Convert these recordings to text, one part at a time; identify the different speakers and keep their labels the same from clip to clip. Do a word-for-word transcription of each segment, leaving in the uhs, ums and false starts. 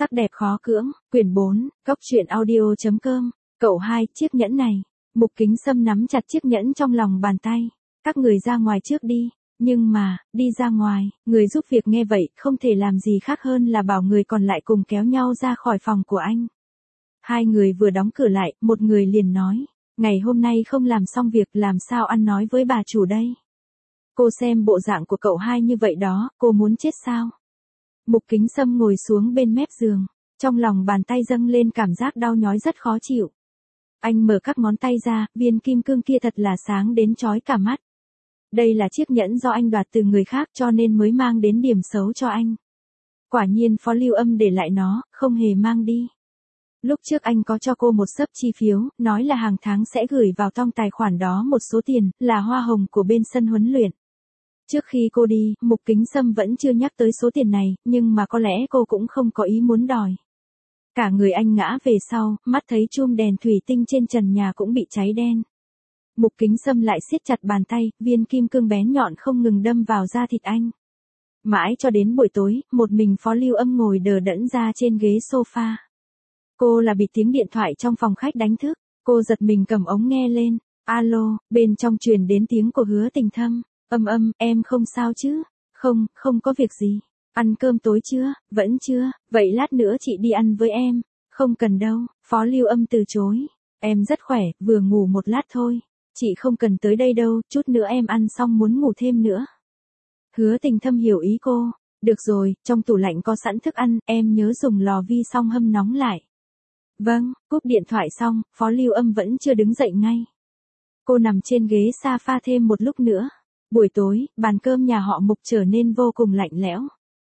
Speaker 1: Sắc đẹp khó cưỡng, quyển bốn, cốc truyện audio chấm com, cậu hai, chiếc nhẫn này. Mục Kính Sâm nắm chặt chiếc nhẫn trong lòng bàn tay. Các người ra ngoài trước đi. Nhưng mà, đi ra ngoài, người giúp việc nghe vậy, không thể làm gì khác hơn là bảo người còn lại cùng kéo nhau ra khỏi phòng của anh. Hai người vừa đóng cửa lại, một người liền nói, ngày hôm nay không làm xong việc làm sao ăn nói với bà chủ đây. Cô xem bộ dạng của cậu hai như vậy đó, cô muốn chết sao? Mục Kính Sâm ngồi xuống bên mép giường, trong lòng bàn tay dâng lên cảm giác đau nhói rất khó chịu. Anh mở các ngón tay ra, viên kim cương kia thật là sáng đến chói cả mắt. Đây là chiếc nhẫn do anh đoạt từ người khác cho nên mới mang đến điểm xấu cho anh. Quả nhiên Phó Lưu Âm để lại nó, không hề mang đi. Lúc trước anh có cho cô một xấp chi phiếu, nói là hàng tháng sẽ gửi vào trong tài khoản đó một số tiền, là hoa hồng của bên sân huấn luyện. Trước khi cô đi, Mục Kính Sâm vẫn chưa nhắc tới số tiền này, nhưng mà có lẽ cô cũng không có ý muốn đòi. Cả người anh ngã về sau, mắt thấy chum đèn thủy tinh trên trần nhà cũng bị cháy đen. Mục Kính Sâm lại siết chặt bàn tay, viên kim cương bén nhọn không ngừng đâm vào da thịt anh. Mãi cho đến buổi tối, một mình Phó Lưu Âm ngồi đờ đẫn ra trên ghế sofa. Cô là bị tiếng điện thoại trong phòng khách đánh thức, cô giật mình cầm ống nghe lên, alo, bên trong truyền đến tiếng của Hứa Tình Thâm, âm âm, em không sao chứ, không, không có việc gì, ăn cơm tối chưa, vẫn chưa, vậy lát nữa chị đi ăn với em, không cần đâu, Phó Lưu Âm từ chối, em rất khỏe, vừa ngủ một lát thôi, chị không cần tới đây đâu, chút nữa em ăn xong muốn ngủ thêm nữa. Hứa Tình Thâm hiểu ý cô, được rồi, trong tủ lạnh có sẵn thức ăn, em nhớ dùng lò vi song hâm nóng lại. Vâng, cúp điện thoại xong, Phó Lưu Âm vẫn chưa đứng dậy ngay. Cô nằm trên ghế sofa thêm một lúc nữa. Buổi tối, bàn cơm nhà họ Mục trở nên vô cùng lạnh lẽo.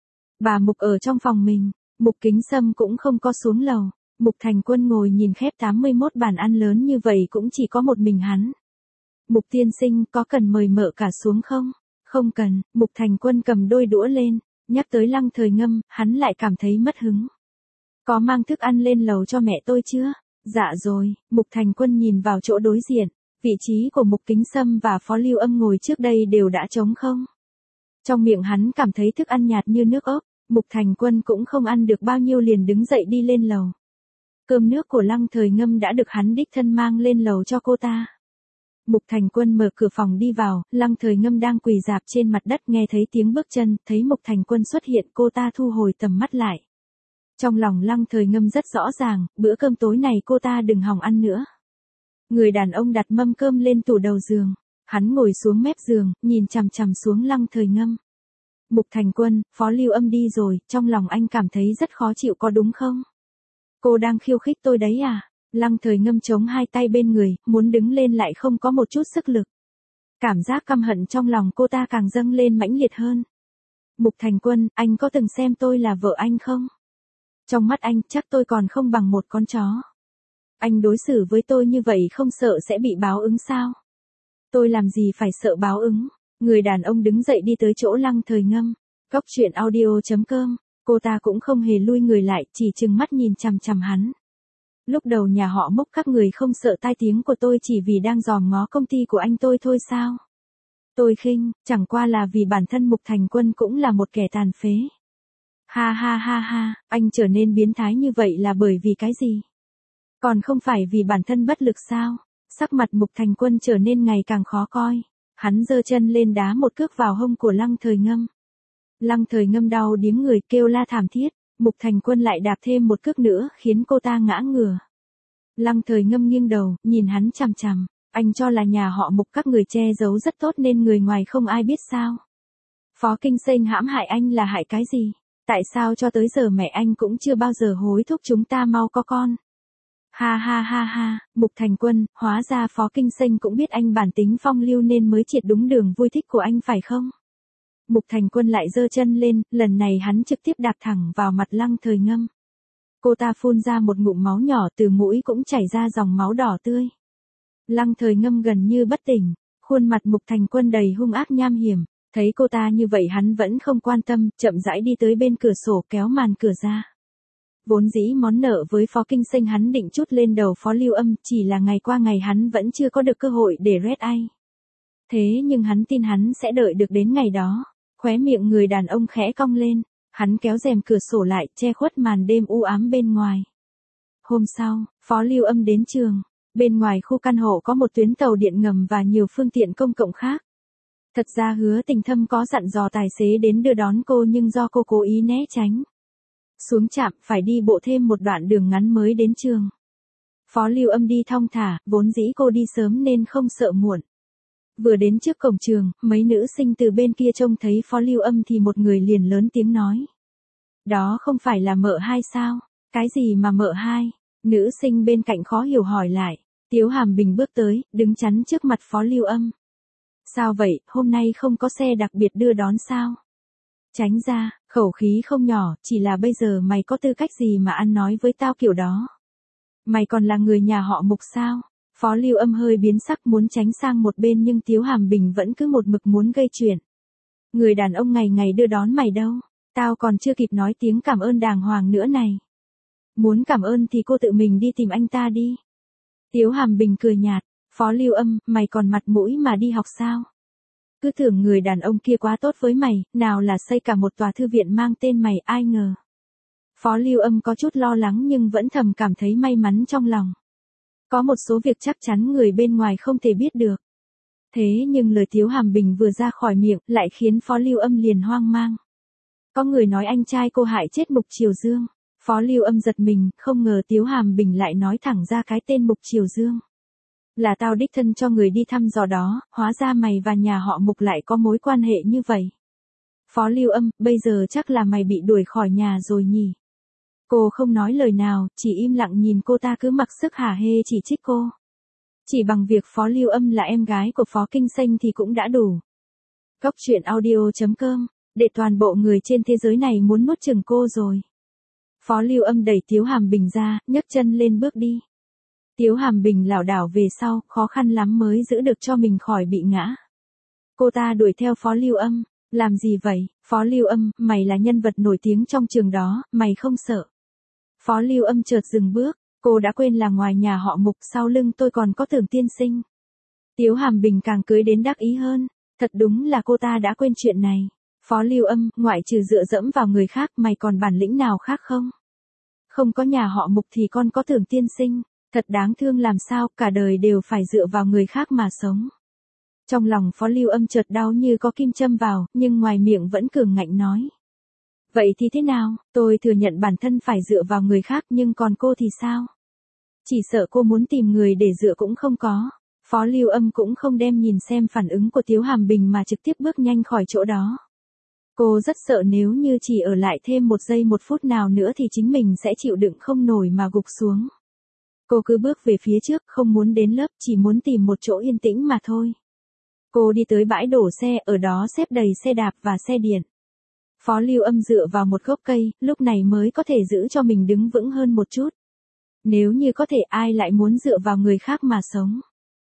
Speaker 1: Bà Mục ở trong phòng mình, Mục Kính Sâm cũng không có xuống lầu. Mục Thành Quân ngồi nhìn khép tám mươi mốt bàn ăn lớn như vậy cũng chỉ có một mình hắn. Mục tiên sinh có cần mời mợ cả xuống không? Không cần, Mục Thành Quân cầm đôi đũa lên, nhắc tới Lăng Thời Ngâm, hắn lại cảm thấy mất hứng. Có mang thức ăn lên lầu cho mẹ tôi chưa? Dạ rồi, Mục Thành Quân nhìn vào chỗ đối diện, vị trí của Mục Kính Sâm và Phó Lưu Âm ngồi trước đây đều đã trống không. Trong miệng hắn cảm thấy thức ăn nhạt như nước ốc, Mục Thành Quân cũng không ăn được bao nhiêu liền đứng dậy đi lên lầu. Cơm nước của Lăng Thời Ngâm đã được hắn đích thân mang lên lầu cho cô ta. Mục Thành Quân mở cửa phòng đi vào, Lăng Thời Ngâm đang quỳ rạp trên mặt đất nghe thấy tiếng bước chân, thấy Mục Thành Quân xuất hiện cô ta thu hồi tầm mắt lại. Trong lòng Lăng Thời Ngâm rất rõ ràng, bữa cơm tối này cô ta đừng hòng ăn nữa. Người đàn ông đặt mâm cơm lên tủ đầu giường, hắn ngồi xuống mép giường, nhìn chằm chằm xuống Lăng Thời Ngâm. Mục Thành Quân, Phó Lưu Âm đi rồi, trong lòng anh cảm thấy rất khó chịu có đúng không? Cô đang khiêu khích tôi đấy à? Lăng Thời Ngâm chống hai tay bên người, muốn đứng lên lại không có một chút sức lực. Cảm giác căm hận trong lòng cô ta càng dâng lên mãnh liệt hơn. Mục Thành Quân, anh có từng xem tôi là vợ anh không? Trong mắt anh, chắc tôi còn không bằng một con chó. Anh đối xử với tôi như vậy không sợ sẽ bị báo ứng sao? Tôi làm gì phải sợ báo ứng? Người đàn ông đứng dậy đi tới chỗ Lăng Thời Ngâm. Cốc truyện audio chấm com, cô ta cũng không hề lui người lại, chỉ trừng mắt nhìn chằm chằm hắn. Lúc đầu nhà họ Mục các người không sợ tai tiếng của tôi chỉ vì đang dòm ngó công ty của anh tôi thôi sao? Tôi khinh, chẳng qua là vì bản thân Mục Thành Quân cũng là một kẻ tàn phế. Ha ha ha ha, anh trở nên biến thái như vậy là bởi vì cái gì? Còn không phải vì bản thân bất lực sao? Sắc mặt Mục Thành Quân trở nên ngày càng khó coi. Hắn giơ chân lên đá một cước vào hông của Lăng Thời Ngâm. Lăng Thời Ngâm đau điếng người kêu la thảm thiết. Mục Thành Quân lại đạp thêm một cước nữa khiến cô ta ngã ngửa. Lăng Thời Ngâm nghiêng đầu, nhìn hắn chằm chằm. Anh cho là nhà họ Mục các người che giấu rất tốt nên người ngoài không ai biết sao? Phó Kinh Sênh hãm hại anh là hại cái gì? Tại sao cho tới giờ mẹ anh cũng chưa bao giờ hối thúc chúng ta mau có con? Ha ha ha ha, Mục Thành Quân, hóa ra Phó Kinh Sênh cũng biết anh bản tính phong lưu nên mới triệt đúng đường vui thích của anh phải không? Mục Thành Quân lại giơ chân lên, lần này hắn trực tiếp đạp thẳng vào mặt Lăng Thời Ngâm. Cô ta phun ra một ngụm máu nhỏ từ mũi cũng chảy ra dòng máu đỏ tươi. Lăng Thời Ngâm gần như bất tỉnh, khuôn mặt Mục Thành Quân đầy hung ác nham hiểm. Thấy cô ta như vậy hắn vẫn không quan tâm, chậm rãi đi tới bên cửa sổ kéo màn cửa ra. Vốn dĩ món nợ với Phó Kinh Sênh hắn định trút lên đầu Phó Lưu Âm, chỉ là ngày qua ngày hắn vẫn chưa có được cơ hội để red ai. Thế nhưng hắn tin hắn sẽ đợi được đến ngày đó. Khóe miệng người đàn ông khẽ cong lên, Hắn kéo rèm cửa sổ lại, che khuất màn đêm u ám bên ngoài. Hôm sau, Phó Lưu Âm đến trường. Bên ngoài khu căn hộ có một tuyến tàu điện ngầm và nhiều phương tiện công cộng khác. Thật ra Hứa Tình Thâm có dặn dò tài xế đến đưa đón cô nhưng do cô cố ý né tránh. Xuống trạm phải đi bộ thêm một đoạn đường ngắn mới đến trường. Phó Lưu Âm đi thong thả, vốn dĩ cô đi sớm nên không sợ muộn. Vừa đến trước cổng trường, mấy nữ sinh từ bên kia trông thấy Phó Lưu Âm thì một người liền lớn tiếng nói. Đó không phải là mợ hai sao? Cái gì mà mợ hai? Nữ sinh bên cạnh khó hiểu hỏi lại. Tiếu Hàm Bình bước tới, đứng chắn trước mặt Phó Lưu Âm. Sao vậy, hôm nay không có xe đặc biệt đưa đón sao? Tránh ra, khẩu khí không nhỏ, chỉ là bây giờ mày có tư cách gì mà ăn nói với tao kiểu đó? Mày còn là người nhà họ Mục sao? Phó Lưu Âm hơi biến sắc muốn tránh sang một bên nhưng Tiếu Hàm Bình vẫn cứ một mực muốn gây chuyện. Người đàn ông ngày ngày đưa đón mày đâu? Tao còn chưa kịp nói tiếng cảm ơn đàng hoàng nữa này. Muốn cảm ơn thì cô tự mình đi tìm anh ta đi. Tiếu Hàm Bình cười nhạt. Phó Lưu Âm, mày còn mặt mũi mà đi học sao? Cứ tưởng người đàn ông kia quá tốt với mày, nào là xây cả một tòa thư viện mang tên mày, ai ngờ. Phó Lưu Âm có chút lo lắng nhưng vẫn thầm cảm thấy may mắn trong lòng. Có một số việc chắc chắn người bên ngoài không thể biết được. Thế nhưng lời Tiếu Hàm Bình vừa ra khỏi miệng lại khiến Phó Lưu Âm liền hoang mang. Có người nói anh trai cô hại chết Mục Triều Dương. Phó Lưu Âm giật mình, không ngờ Tiếu Hàm Bình lại nói thẳng ra cái tên Mục Triều Dương. Là tao đích thân cho người đi thăm dò đó, hóa ra mày và nhà họ Mục lại có mối quan hệ như vậy. Phó Lưu Âm, bây giờ chắc là mày bị đuổi khỏi nhà rồi nhỉ? Cô không nói lời nào, chỉ im lặng nhìn cô ta cứ mặc sức hả hê chỉ trích cô. Chỉ bằng việc Phó Lưu Âm là em gái của Phó Kinh Xanh thì cũng đã đủ. Cốc truyện audio chấm com, để toàn bộ người trên thế giới này muốn nuốt chửng cô rồi. Phó Lưu Âm đẩy Tiếu Hàm Bình ra, nhấc chân lên bước đi. Tiếu Hàm Bình lảo đảo về sau, khó khăn lắm mới giữ được cho mình khỏi bị ngã. Cô ta đuổi theo Phó Lưu Âm, làm gì vậy? Phó Lưu Âm, mày là nhân vật nổi tiếng trong trường đó, mày không sợ. Phó Lưu Âm chợt dừng bước, cô đã quên là ngoài nhà họ Mục sau lưng tôi còn có Tưởng tiên sinh. Tiếu Hàm Bình càng cưới đến đắc ý hơn, thật đúng là cô ta đã quên chuyện này. Phó Lưu Âm, ngoại trừ dựa dẫm vào người khác mày còn bản lĩnh nào khác không? Không có nhà họ Mục thì con có Tưởng tiên sinh. Thật đáng thương làm sao, cả đời đều phải dựa vào người khác mà sống. Trong lòng Phó Lưu Âm chợt đau như có kim châm vào, nhưng ngoài miệng vẫn cường ngạnh nói. Vậy thì thế nào, tôi thừa nhận bản thân phải dựa vào người khác nhưng còn cô thì sao? Chỉ sợ cô muốn tìm người để dựa cũng không có. Phó Lưu Âm cũng không đem nhìn xem phản ứng của Tiếu Hàm Bình mà trực tiếp bước nhanh khỏi chỗ đó. Cô rất sợ nếu như chỉ ở lại thêm một giây một phút nào nữa thì chính mình sẽ chịu đựng không nổi mà gục xuống. Cô cứ bước về phía trước, không muốn đến lớp, chỉ muốn tìm một chỗ yên tĩnh mà thôi. Cô đi tới bãi đổ xe, ở đó xếp đầy xe đạp và xe điện. Phó Lưu Âm dựa vào một gốc cây, lúc này mới có thể giữ cho mình đứng vững hơn một chút. Nếu như có thể ai lại muốn dựa vào người khác mà sống.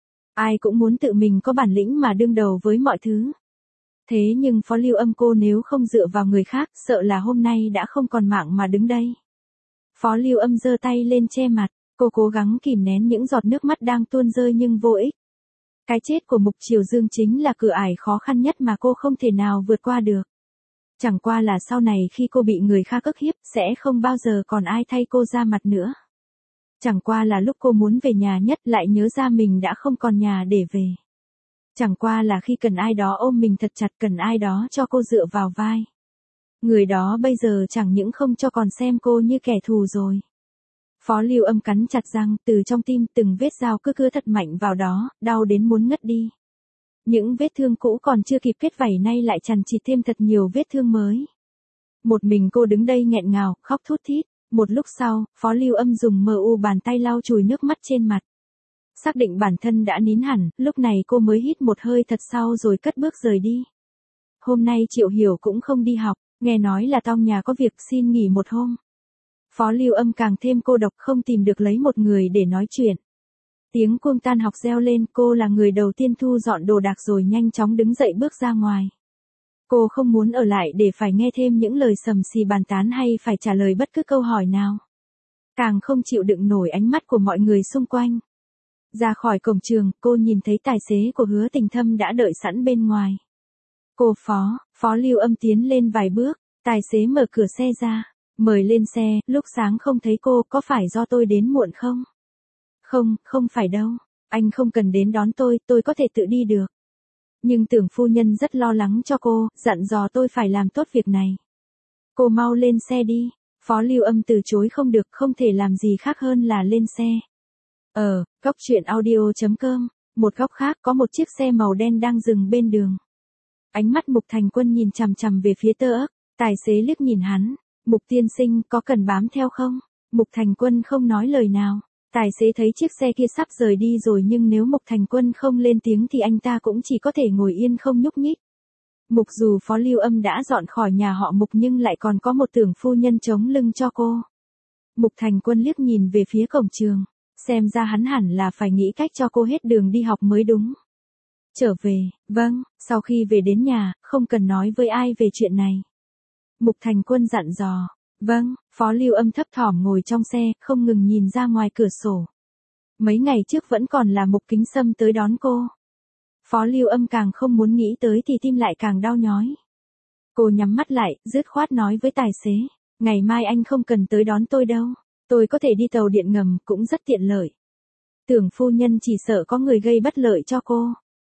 Speaker 1: Ai cũng muốn tự mình có bản lĩnh mà đương đầu với mọi thứ. Thế nhưng Phó Lưu Âm cô nếu không dựa vào người khác, sợ là hôm nay đã không còn mạng mà đứng đây. Phó Lưu Âm giơ tay lên che mặt. Cô cố gắng kìm nén những giọt nước mắt đang tuôn rơi nhưng vô ích. Cái chết của Mục Triều Dương chính là cửa ải khó khăn nhất mà cô không thể nào vượt qua được. Chẳng qua là sau này khi cô bị người khác ức hiếp, sẽ không bao giờ còn ai thay cô ra mặt nữa. Chẳng qua là lúc cô muốn về nhà nhất lại nhớ ra mình đã không còn nhà để về. Chẳng qua là khi cần ai đó ôm mình thật chặt, cần ai đó cho cô dựa vào vai. Người đó bây giờ chẳng những không cho còn xem cô như kẻ thù rồi. Phó Lưu Âm cắn chặt răng, từ trong tim từng vết dao cứ cưa thật mạnh vào đó, đau đến muốn ngất đi. Những vết thương cũ còn chưa kịp kết vảy nay lại chằng chịt thêm thật nhiều vết thương mới. Một mình cô đứng đây nghẹn ngào, khóc thút thít. Một lúc sau, Phó Lưu Âm dùng mờ u bàn tay lau chùi nước mắt trên mặt. Xác định bản thân đã nín hẳn, lúc này cô mới hít một hơi thật sâu rồi cất bước rời đi. Hôm nay Triệu Hiểu cũng không đi học, nghe nói là trong nhà có việc xin nghỉ một hôm. Phó Lưu Âm càng thêm cô độc không tìm được lấy một người để nói chuyện. Tiếng chuông tan học reo lên, cô là người đầu tiên thu dọn đồ đạc rồi nhanh chóng đứng dậy bước ra ngoài. Cô không muốn ở lại để phải nghe thêm những lời sầm xì bàn tán hay phải trả lời bất cứ câu hỏi nào. Càng không chịu đựng nổi ánh mắt của mọi người xung quanh. Ra khỏi cổng trường, cô nhìn thấy tài xế của Hứa Tình Thâm đã đợi sẵn bên ngoài. Cô Phó, Phó Lưu Âm tiến lên vài bước, Tài xế mở cửa xe ra, mời lên xe, lúc sáng không thấy cô, có phải do tôi đến muộn không? Không, không phải đâu, anh không cần đến đón tôi, tôi có thể tự đi được. Nhưng Tưởng phu nhân rất lo lắng cho cô, dặn dò tôi phải làm tốt việc này. Cô mau lên xe đi. Phó Lưu Âm từ chối không được, không thể làm gì khác hơn là lên xe. Ở, góc truyện audio.com, một góc khác có một chiếc xe màu đen đang dừng bên đường. Ánh mắt Mục Thành Quân nhìn chằm chằm về phía Tơ Ức, tài xế liếc nhìn hắn, Mục tiên sinh có cần bám theo không? Mục Thành Quân không nói lời nào, tài xế thấy chiếc xe kia sắp rời đi rồi nhưng nếu Mục Thành Quân không lên tiếng thì anh ta cũng chỉ có thể ngồi yên không nhúc nhích. Mục dù Phó Lưu Âm đã dọn khỏi nhà họ Mục nhưng lại còn có một Tưởng phu nhân chống lưng cho cô. Mục Thành Quân liếc nhìn về phía cổng trường, xem ra hắn hẳn là phải nghĩ cách cho cô hết đường đi học mới đúng. Trở về, vâng, sau khi về đến nhà, không cần nói với ai về chuyện này. Mục Thành Quân dặn dò, vâng, Phó Lưu Âm thấp thỏm ngồi trong xe, không ngừng nhìn ra ngoài cửa sổ. Mấy ngày trước vẫn còn là Mục Kính Sâm tới đón cô. Phó Lưu Âm càng không muốn nghĩ tới thì tim lại càng đau nhói. Cô nhắm mắt lại, dứt khoát nói với tài xế, ngày mai anh không cần tới đón tôi đâu, tôi có thể đi tàu điện ngầm, cũng rất tiện lợi. Tưởng phu nhân chỉ sợ có người gây bất lợi cho cô.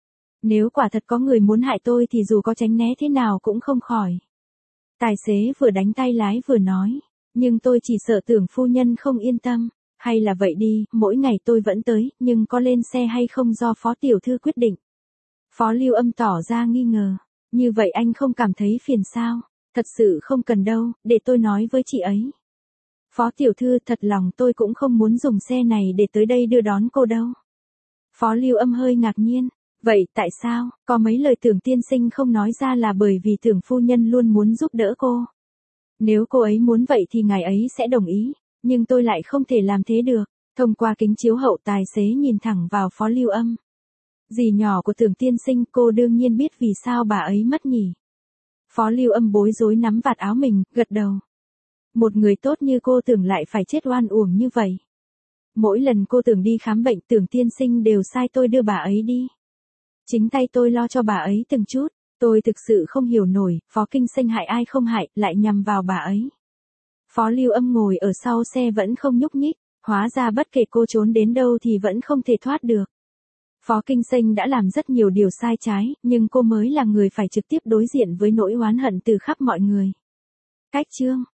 Speaker 1: Nếu quả thật có người muốn hại tôi thì dù có tránh né thế nào cũng không khỏi. Tài xế vừa đánh tay lái vừa nói, nhưng tôi chỉ sợ Tưởng phu nhân không yên tâm, hay là vậy đi, mỗi ngày tôi vẫn tới, nhưng có lên xe hay không do Phó tiểu thư quyết định. Phó Lưu Âm tỏ ra nghi ngờ, như vậy anh không cảm thấy phiền sao? Thật sự không cần đâu, để tôi nói với chị ấy. Phó tiểu thư, thật lòng tôi cũng không muốn dùng xe này để tới đây đưa đón cô đâu. Phó Lưu Âm hơi ngạc nhiên, vậy tại sao, có mấy lời Tưởng tiên sinh không nói ra là bởi vì Tưởng phu nhân luôn muốn giúp đỡ cô. Nếu cô ấy muốn vậy thì ngài ấy sẽ đồng ý, nhưng tôi lại không thể làm thế được. Thông qua kính chiếu hậu tài xế nhìn thẳng vào Phó Lưu Âm. Dì nhỏ của Tưởng tiên sinh, cô đương nhiên biết vì sao bà ấy mất nhỉ. Phó Lưu Âm bối rối nắm vạt áo mình, gật đầu. Một người tốt như cô Tưởng lại phải chết oan uổng như vậy. Mỗi lần cô Tưởng đi khám bệnh, Tưởng tiên sinh đều sai tôi đưa bà ấy đi. Chính tay tôi lo cho bà ấy từng chút, tôi thực sự không hiểu nổi, Phó Kinh Sinh hại ai không hại, lại nhằm vào bà ấy. Phó Lưu Âm ngồi ở sau xe vẫn không nhúc nhích, hóa ra bất kể cô trốn đến đâu thì vẫn không thể thoát được. Phó Kinh Sinh đã làm rất nhiều điều sai trái, nhưng cô mới là người phải trực tiếp đối diện với nỗi oán hận từ khắp mọi người. Cách chương